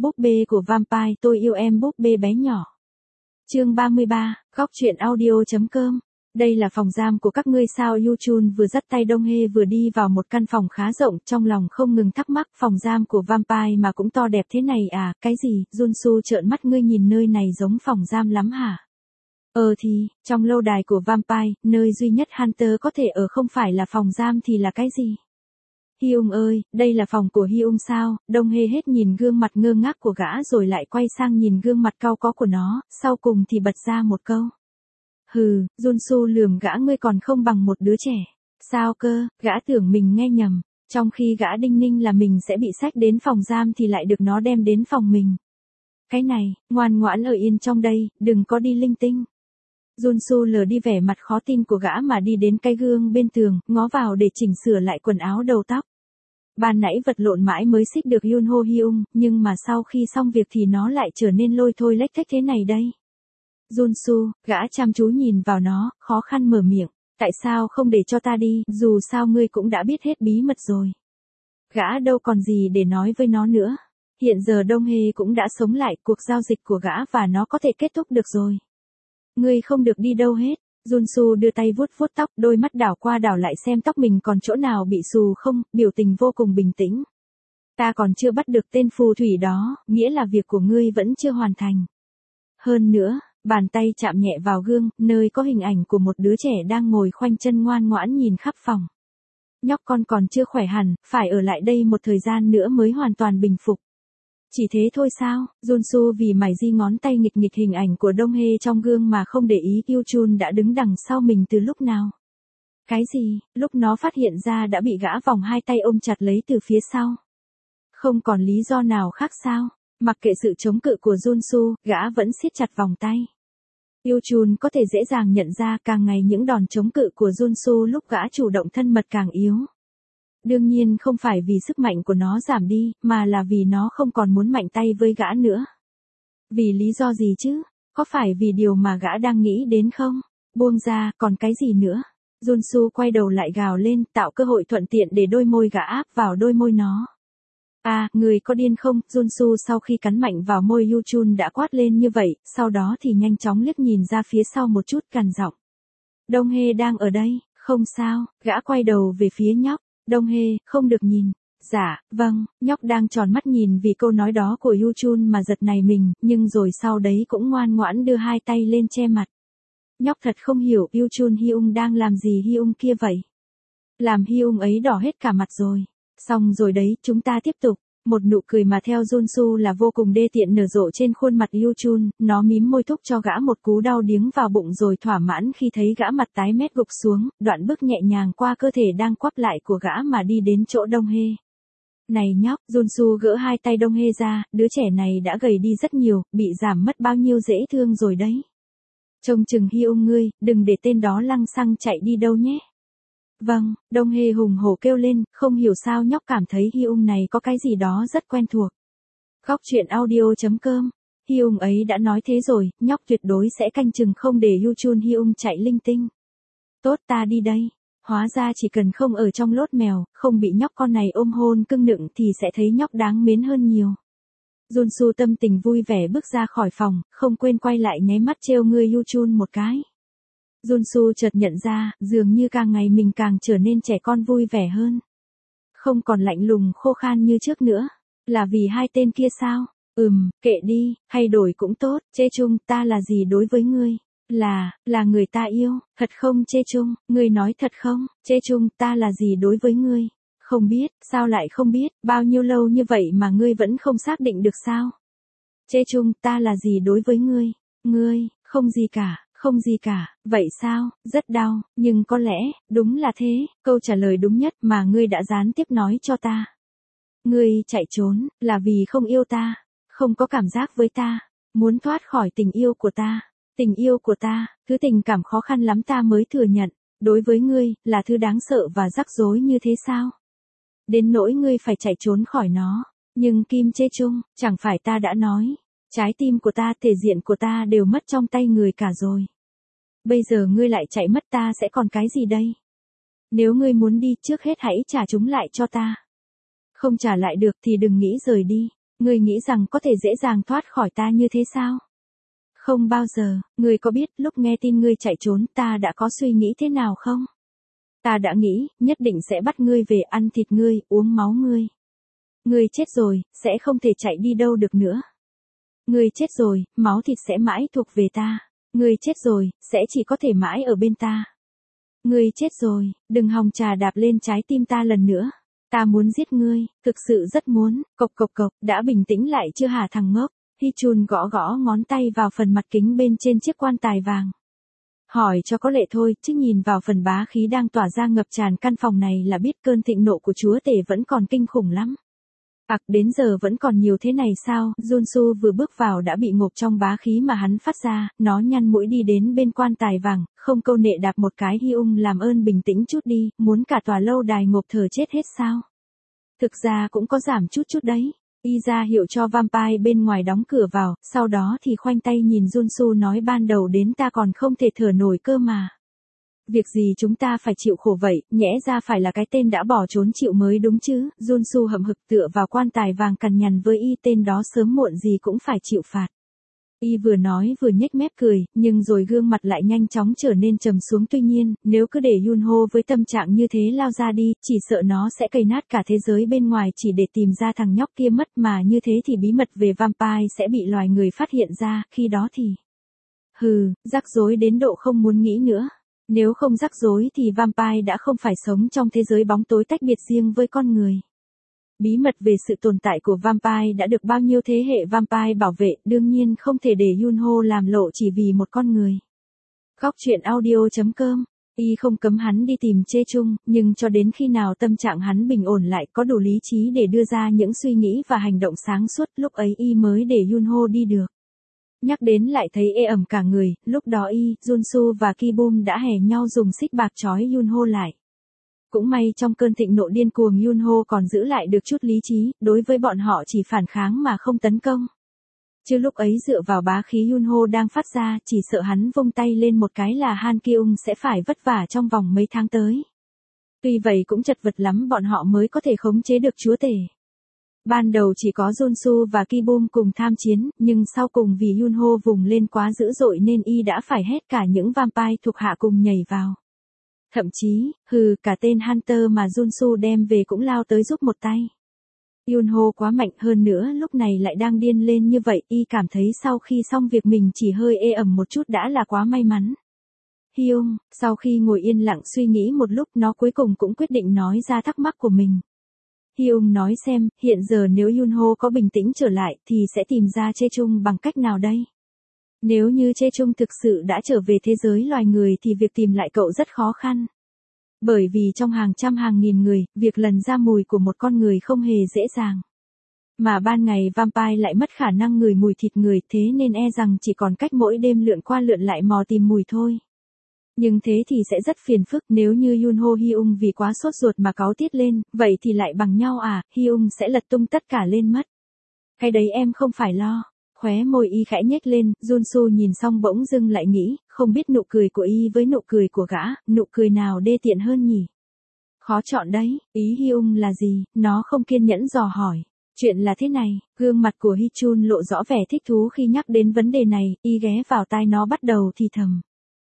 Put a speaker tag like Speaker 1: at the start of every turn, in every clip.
Speaker 1: Búp bê của Vampire, tôi yêu em búp bê bé nhỏ. Chương 33, góc truyện audio.com. Đây là phòng giam của các ngươi sao? Yuchun vừa dắt tay Dong Hae vừa đi vào một căn phòng khá rộng, trong lòng không ngừng thắc mắc, phòng giam của Vampire mà cũng to đẹp thế này à? Cái gì? Junsu trợn mắt, ngươi nhìn nơi này giống phòng giam lắm hả? Thì, trong lâu đài của Vampire, nơi duy nhất Hunter có thể ở không phải là phòng giam thì là cái gì? Hyung ơi, đây là phòng của Hyung sao? Dong Hae hết nhìn gương mặt ngơ ngác của gã rồi lại quay sang nhìn gương mặt cau có của nó, sau cùng thì bật ra một câu. Hừ, Junsu lườm gã, ngươi còn không bằng một đứa trẻ. Sao cơ? Gã tưởng mình nghe nhầm, trong khi gã đinh ninh là mình sẽ bị xách đến phòng giam thì lại được nó đem đến phòng mình. Cái này, ngoan ngoãn ở yên trong đây, đừng có đi linh tinh. Junsu lờ đi vẻ mặt khó tin của gã mà đi đến cái gương bên tường, ngó vào để chỉnh sửa lại quần áo đầu tóc. Ban nãy vật lộn mãi mới xích được Yunho Hyung, nhưng mà sau khi xong việc thì nó lại trở nên lôi thôi lếch thếch thế này đây. Junsu, gã chăm chú nhìn vào nó, khó khăn mở miệng, tại sao không để cho ta đi, dù sao ngươi cũng đã biết hết bí mật rồi. Gã đâu còn gì để nói với nó nữa. Hiện giờ Dong Hae cũng đã sống lại, cuộc giao dịch của gã và nó có thể kết thúc được rồi. Ngươi không được đi đâu hết. Junsu đưa tay vuốt vuốt tóc, đôi mắt đảo qua đảo lại xem tóc mình còn chỗ nào bị xù không, biểu tình vô cùng bình tĩnh. Ta còn chưa bắt được tên phù thủy đó, nghĩa là việc của ngươi vẫn chưa hoàn thành. Hơn nữa, bàn tay chạm nhẹ vào gương, nơi có hình ảnh của một đứa trẻ đang ngồi khoanh chân ngoan ngoãn nhìn khắp phòng. Nhóc con còn chưa khỏe hẳn, phải ở lại đây một thời gian nữa mới hoàn toàn bình phục. Chỉ thế thôi sao? Junsu vì mải di ngón tay nghịch nghịch hình ảnh của Dong Hae trong gương mà không để ý Yuchun đã đứng đằng sau mình từ lúc nào. Cái gì? Lúc nó phát hiện ra đã bị gã vòng hai tay ôm chặt lấy từ phía sau. Không còn lý do nào khác sao? Mặc kệ sự chống cự của Junsu, gã vẫn siết chặt vòng tay. Yuchun có thể dễ dàng nhận ra càng ngày những đòn chống cự của Junsu lúc gã chủ động thân mật càng yếu. Đương nhiên không phải vì sức mạnh của nó giảm đi, mà là vì nó không còn muốn mạnh tay với gã nữa. Vì lý do gì chứ? Có phải vì điều mà gã đang nghĩ đến không? Buông ra, còn cái gì nữa? Junsu quay đầu lại gào lên, tạo cơ hội thuận tiện để đôi môi gã áp vào đôi môi nó. À, người có điên không? Junsu sau khi cắn mạnh vào môi Yuchun đã quát lên như vậy, sau đó thì nhanh chóng liếc nhìn ra phía sau một chút, gằn giọng. Dong Hae đang ở đây, không sao? Gã quay đầu về phía nhóc. Dong Hae, không được nhìn. Dạ, vâng, nhóc đang tròn mắt nhìn vì câu nói đó của Yuchun mà giật nảy mình, nhưng rồi sau đấy cũng ngoan ngoãn đưa hai tay lên che mặt. Nhóc thật không hiểu Yuchun Hyung đang làm gì Hyung kia vậy. Làm Hyung ấy đỏ hết cả mặt rồi. Xong rồi đấy, chúng ta tiếp tục. Một nụ cười mà theo Junsu là vô cùng đê tiện nở rộ trên khuôn mặt Yuchun, nó mím môi thúc cho gã một cú đau điếng vào bụng rồi thỏa mãn khi thấy gã mặt tái mét gục xuống, đoạn bước nhẹ nhàng qua cơ thể đang quắp lại của gã mà đi đến chỗ Dong Hae. Này nhóc, Junsu gỡ hai tay Dong Hae ra, đứa trẻ này đã gầy đi rất nhiều, bị giảm mất bao nhiêu dễ thương rồi đấy. Trông chừng Hyung ngươi, đừng để tên đó lăng xăng chạy đi đâu nhé. Vâng, Dong Hae hùng hổ kêu lên, không hiểu sao nhóc cảm thấy Hyung này có cái gì đó rất quen thuộc. Góc truyện audio.com. Hyung ấy đã nói thế rồi, nhóc tuyệt đối sẽ canh chừng không để Yuchun Hyung chạy linh tinh. Tốt, ta đi đây. Hóa ra chỉ cần không ở trong lốt mèo, không bị nhóc con này ôm hôn cưng nựng thì sẽ thấy nhóc đáng mến hơn nhiều. Junsu tâm tình vui vẻ bước ra khỏi phòng, không quên quay lại nháy mắt trêu ngươi Yuchun một cái. Junsu chợt nhận ra, dường như càng ngày mình càng trở nên trẻ con vui vẻ hơn. Không còn lạnh lùng khô khan như trước nữa. Là vì hai tên kia sao? Kệ đi, hay đổi cũng tốt. Chê Chung, ta là gì đối với ngươi? Là người ta yêu, thật không Chê Chung? Ngươi nói thật không? Chê Chung, ta là gì đối với ngươi? Không biết, sao lại không biết? Bao nhiêu lâu như vậy mà ngươi vẫn không xác định được sao? Chê Chung, ta là gì đối với ngươi? Ngươi, không gì cả. Không gì cả, vậy sao, rất đau, nhưng có lẽ, đúng là thế, câu trả lời đúng nhất mà ngươi đã gián tiếp nói cho ta. Ngươi chạy trốn, là vì không yêu ta, không có cảm giác với ta, muốn thoát khỏi tình yêu của ta. Tình yêu của ta, thứ tình cảm khó khăn lắm ta mới thừa nhận, đối với ngươi, là thứ đáng sợ và rắc rối như thế sao? Đến nỗi ngươi phải chạy trốn khỏi nó, nhưng Kim Chê Chung, chẳng phải ta đã nói. Trái tim của ta, thể diện của ta đều mất trong tay người cả rồi. Bây giờ ngươi lại chạy mất ta sẽ còn cái gì đây? Nếu ngươi muốn đi trước hết hãy trả chúng lại cho ta. Không trả lại được thì đừng nghĩ rời đi. Ngươi nghĩ rằng có thể dễ dàng thoát khỏi ta như thế sao? Không bao giờ, ngươi có biết lúc nghe tin ngươi chạy trốn ta đã có suy nghĩ thế nào không? Ta đã nghĩ, nhất định sẽ bắt ngươi về ăn thịt ngươi, uống máu ngươi. Ngươi chết rồi, sẽ không thể chạy đi đâu được nữa. Ngươi chết rồi, máu thịt sẽ mãi thuộc về ta. Ngươi chết rồi, sẽ chỉ có thể mãi ở bên ta. Ngươi chết rồi, đừng hòng trà đạp lên trái tim ta lần nữa. Ta muốn giết ngươi, thực sự rất muốn, cộc cộc cộc, đã bình tĩnh lại chưa hả thằng ngốc? Hichun gõ gõ ngón tay vào phần mặt kính bên trên chiếc quan tài vàng. Hỏi cho có lệ thôi, chứ nhìn vào phần bá khí đang tỏa ra ngập tràn căn phòng này là biết cơn thịnh nộ của chúa tể vẫn còn kinh khủng lắm. Đến giờ vẫn còn nhiều thế này sao? Junsu vừa bước vào đã bị ngộp trong bá khí mà hắn phát ra, nó nhăn mũi đi đến bên quan tài vàng, không câu nệ đạp một cái. Hyung làm ơn bình tĩnh chút đi, muốn cả tòa lâu đài ngộp thở chết hết sao? Thực ra cũng có giảm chút chút đấy. Y ra hiệu cho vampire bên ngoài đóng cửa vào, sau đó thì khoanh tay nhìn Junsu nói ban đầu đến ta còn không thể thở nổi cơ mà. Việc gì chúng ta phải chịu khổ vậy, nhẽ ra phải là cái tên đã bỏ trốn chịu mới đúng chứ? Junsu hậm hực tựa vào quan tài vàng cằn nhằn với Y, tên đó sớm muộn gì cũng phải chịu phạt. Y vừa nói vừa nhếch mép cười, nhưng rồi gương mặt lại nhanh chóng trở nên trầm xuống. Tuy nhiên, nếu cứ để Yunho với tâm trạng như thế lao ra đi, chỉ sợ nó sẽ cày nát cả thế giới bên ngoài chỉ để tìm ra thằng nhóc kia mất, mà như thế thì bí mật về vampire sẽ bị loài người phát hiện ra, khi đó thì... rắc rối đến độ không muốn nghĩ nữa. Nếu không rắc rối thì vampire đã không phải sống trong thế giới bóng tối tách biệt riêng với con người. Bí mật về sự tồn tại của vampire đã được bao nhiêu thế hệ vampire bảo vệ, đương nhiên không thể để Yunho làm lộ chỉ vì một con người. Góc truyện audio.com. Y không cấm hắn đi tìm Chê Chung, nhưng cho đến khi nào tâm trạng hắn bình ổn lại, có đủ lý trí để đưa ra những suy nghĩ và hành động sáng suốt, lúc ấy Y mới để Yunho đi được. Nhắc đến lại thấy ê ẩm cả người, lúc đó Y, Junsu và Kibum đã hẻ nhau dùng xích bạc trói Yunho lại. Cũng may trong cơn thịnh nộ điên cuồng Yunho còn giữ lại được chút lý trí, đối với bọn họ chỉ phản kháng mà không tấn công. Chứ lúc ấy dựa vào bá khí Yunho đang phát ra, chỉ sợ hắn vung tay lên một cái là Han Kyung sẽ phải vất vả trong vòng mấy tháng tới. Tuy vậy cũng chật vật lắm bọn họ mới có thể khống chế được chúa tể. Ban đầu chỉ có Junsu và Kibum cùng tham chiến, nhưng sau cùng vì Yunho vùng lên quá dữ dội nên Y đã phải hét cả những vampire thuộc hạ cùng nhảy vào. Thậm chí, cả tên Hunter mà Junsu đem về cũng lao tới giúp một tay. Yunho quá mạnh hơn nữa lúc này lại đang điên lên như vậy, Y cảm thấy sau khi xong việc mình chỉ hơi ê ẩm một chút đã là quá may mắn. Hyung, sau khi ngồi yên lặng suy nghĩ một lúc nó cuối cùng cũng quyết định nói ra thắc mắc của mình. Hyung nói xem, hiện giờ nếu Yunho có bình tĩnh trở lại thì sẽ tìm ra Chê Chung bằng cách nào đây? Nếu như Chê Chung thực sự đã trở về thế giới loài người thì việc tìm lại cậu rất khó khăn. Bởi vì trong hàng trăm hàng nghìn người, việc lần ra mùi của một con người không hề dễ dàng. Mà ban ngày vampire lại mất khả năng ngửi mùi thịt người, thế nên e rằng chỉ còn cách mỗi đêm lượn qua lượn lại mò tìm mùi thôi. Nhưng thế thì sẽ rất phiền phức, nếu như Yunho Hyung vì quá sốt ruột mà cáu tiết lên, vậy thì lại bằng nhau à? Hyung sẽ lật tung tất cả lên mất. Cái đấy em không phải lo. Khóe môi Y khẽ nhếch lên, Junsu nhìn xong bỗng dưng lại nghĩ, không biết nụ cười của Y với nụ cười của gã, nụ cười nào đê tiện hơn nhỉ? Khó chọn đấy, ý Hyung là gì? Nó không kiên nhẫn dò hỏi. Chuyện là thế này, gương mặt của Hichun lộ rõ vẻ thích thú khi nhắc đến vấn đề này, Y ghé vào tai nó bắt đầu thì thầm.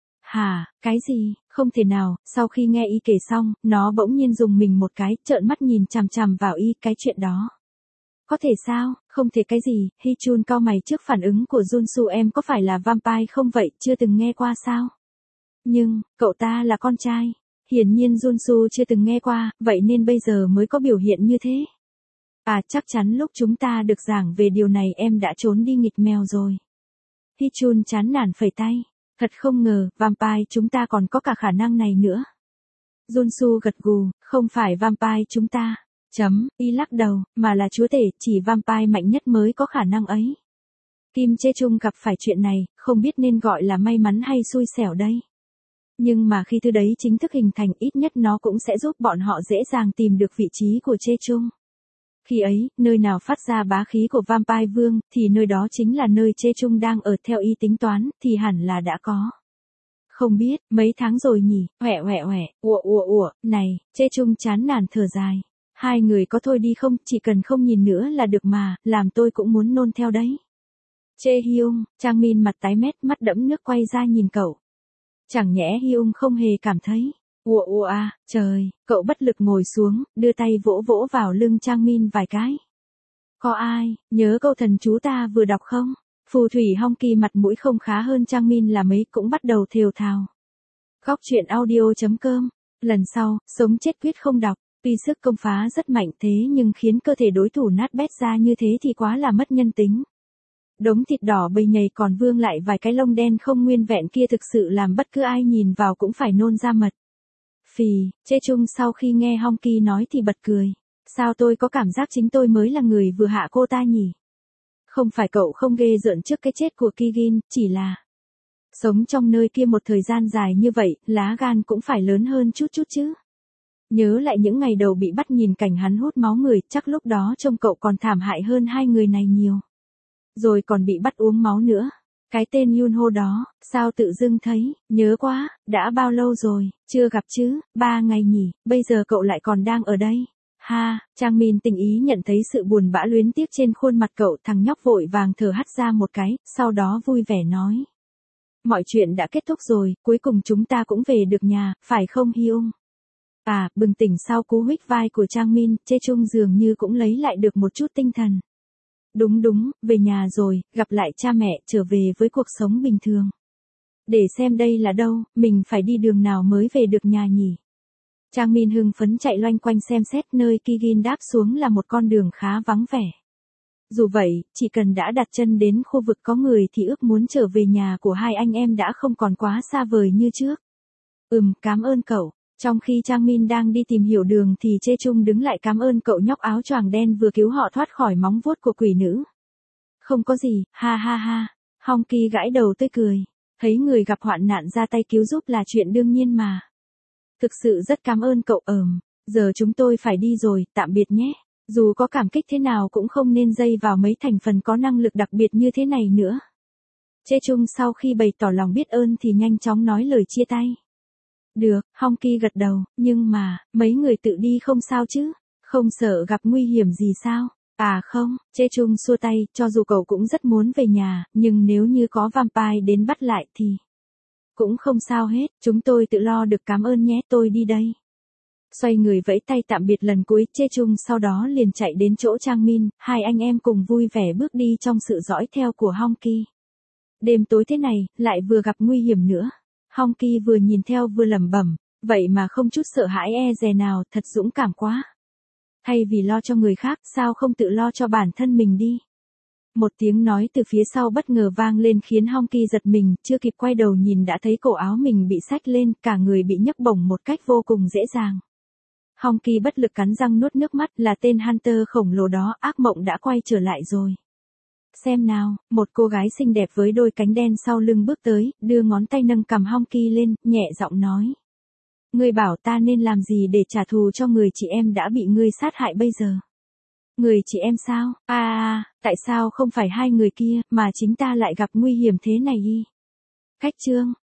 Speaker 1: Hả, cái gì? Không thể nào. Sau khi nghe Y kể xong, nó bỗng nhiên dùng mình một cái, trợn mắt nhìn chằm chằm vào Y. Cái chuyện đó có thể sao? Không thể cái gì? Hichun cau mày trước phản ứng của Junsu. Em có phải là vampire không vậy? Chưa từng nghe qua sao? Nhưng, cậu ta là con trai. Hiển nhiên Junsu chưa từng nghe qua, vậy nên bây giờ mới có biểu hiện như thế. Chắc chắn lúc chúng ta được giảng về điều này em đã trốn đi nghịch mèo rồi. Hichun chán nản phẩy tay. Thật không ngờ, vampire chúng ta còn có cả khả năng này nữa. Junsu gật gù, không phải vampire chúng ta. Y lắc đầu, mà là chúa tể, chỉ vampire mạnh nhất mới có khả năng ấy. Kim Chê Chung gặp phải chuyện này, không biết nên gọi là may mắn hay xui xẻo đây. Nhưng mà khi thứ đấy chính thức hình thành, ít nhất nó cũng sẽ giúp bọn họ dễ dàng tìm được vị trí của Chê Chung. Khi ấy, nơi nào phát ra bá khí của vampire vương, thì nơi đó chính là nơi Chê Chung đang ở. Theo Y tính toán, thì hẳn là đã có. Không biết, mấy tháng rồi nhỉ, ủa, này, Chê Chung chán nản thở dài. Hai người có thôi đi không, chỉ cần không nhìn nữa là được mà, làm tôi cũng muốn nôn theo đấy. Chê Hyung, Trang Min mặt tái mét, mắt đẫm nước quay ra nhìn cậu. Chẳng nhẽ Hyung không hề cảm thấy. Ủa ủa à, trời, cậu bất lực ngồi xuống, đưa tay vỗ vỗ vào lưng Trang Min vài cái. Có ai, nhớ câu thần chú ta vừa đọc không? Phù thủy Hong Ki mặt mũi không khá hơn Trang Min là mấy cũng bắt đầu thều thào. Góc truyện audio.com. Lần sau, sống chết quyết không đọc. Tuy sức công phá rất mạnh thế nhưng khiến cơ thể đối thủ nát bét ra như thế thì quá là mất nhân tính. Đống thịt đỏ bầy nhầy còn vương lại vài cái lông đen không nguyên vẹn kia thực sự làm bất cứ ai nhìn vào cũng phải nôn ra mật. Phì, Chê Chung sau khi nghe Hong Ki nói thì bật cười. Sao tôi có cảm giác chính tôi mới là người vừa hạ cô ta nhỉ? Không phải cậu không ghê rợn trước cái chết của Ki-gin, chỉ là sống trong nơi kia một thời gian dài như vậy, lá gan cũng phải lớn hơn chút chút chứ. Nhớ lại những ngày đầu bị bắt nhìn cảnh hắn hút máu người, chắc lúc đó trông cậu còn thảm hại hơn hai người này nhiều. Rồi còn bị bắt uống máu nữa. Cái tên Yunho đó, sao tự dưng thấy, nhớ quá, đã bao lâu rồi, chưa gặp chứ, 3 ngày nhỉ, bây giờ cậu lại còn đang ở đây. Ha, Trang Min tình ý nhận thấy sự buồn bã luyến tiếc trên khuôn mặt cậu, thằng nhóc vội vàng thở hắt ra một cái, sau đó vui vẻ nói. Mọi chuyện đã kết thúc rồi, cuối cùng chúng ta cũng về được nhà, phải không Hyung? À, bừng tỉnh sau cú huých vai của Trang Min, Chê Chung dường như cũng lấy lại được một chút tinh thần. Đúng đúng, về nhà rồi, gặp lại cha mẹ, trở về với cuộc sống bình thường. Để xem đây là đâu, mình phải đi đường nào mới về được nhà nhỉ? Trang Min hưng phấn chạy loanh quanh xem xét nơi Ki-gin đáp xuống là một con đường khá vắng vẻ. Dù vậy, chỉ cần đã đặt chân đến khu vực có người thì ước muốn trở về nhà của hai anh em đã không còn quá xa vời như trước. Cảm ơn cậu. Trong khi Trang Min đang đi tìm hiểu đường thì Chê Chung đứng lại cảm ơn cậu nhóc áo choàng đen vừa cứu họ thoát khỏi móng vuốt của quỷ nữ. Không có gì, ha ha ha. Hong Ki gãi đầu tươi cười. Thấy người gặp hoạn nạn ra tay cứu giúp là chuyện đương nhiên mà. Thực sự rất cảm ơn cậu. Giờ chúng tôi phải đi rồi, tạm biệt nhé. Dù có cảm kích thế nào cũng không nên dây vào mấy thành phần có năng lực đặc biệt như thế này nữa. Chê Chung sau khi bày tỏ lòng biết ơn thì nhanh chóng nói lời chia tay. Được, Hong Ki gật đầu, nhưng mà, mấy người tự đi không sao chứ? Không sợ gặp nguy hiểm gì sao? À không, Chê Chung xua tay, cho dù cậu cũng rất muốn về nhà, nhưng nếu như có vampire đến bắt lại thì cũng không sao hết, chúng tôi tự lo được, cảm ơn nhé, tôi đi đây. Xoay người vẫy tay tạm biệt lần cuối, Chê Chung sau đó liền chạy đến chỗ Trang Min, hai anh em cùng vui vẻ bước đi trong sự dõi theo của Hong Ki. Đêm tối thế này, lại vừa gặp nguy hiểm nữa. Hong Ki vừa nhìn theo vừa lẩm bẩm, vậy mà không chút sợ hãi e dè nào, thật dũng cảm quá. Thay vì lo cho người khác, sao không tự lo cho bản thân mình đi? Một tiếng nói từ phía sau bất ngờ vang lên khiến Hong Ki giật mình, chưa kịp quay đầu nhìn đã thấy cổ áo mình bị xách lên, cả người bị nhấc bổng một cách vô cùng dễ dàng. Hong Ki bất lực cắn răng nuốt nước mắt, là tên Hunter khổng lồ đó, ác mộng đã quay trở lại rồi. Xem nào, một cô gái xinh đẹp với đôi cánh đen sau lưng bước tới, đưa ngón tay nâng cằm Hong Ki lên, nhẹ giọng nói. Ngươi bảo ta nên làm gì để trả thù cho người chị em đã bị ngươi sát hại bây giờ? Người chị em sao? Tại sao không phải hai người kia, mà chính ta lại gặp nguy hiểm thế này y? Cách chương.